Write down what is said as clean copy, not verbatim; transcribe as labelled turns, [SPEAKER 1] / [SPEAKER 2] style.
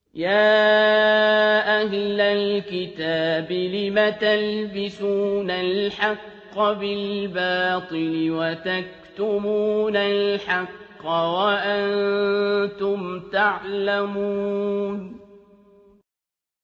[SPEAKER 1] يَا أَهْلَ الْكِتَابِ لِمَ تَلْبِسُونَ الْحَقَّ بِالْبَاطِلِ وَتَكْتُمُونَ الْحَقَّ وَأَنتُمْ تَعْلَمُونَ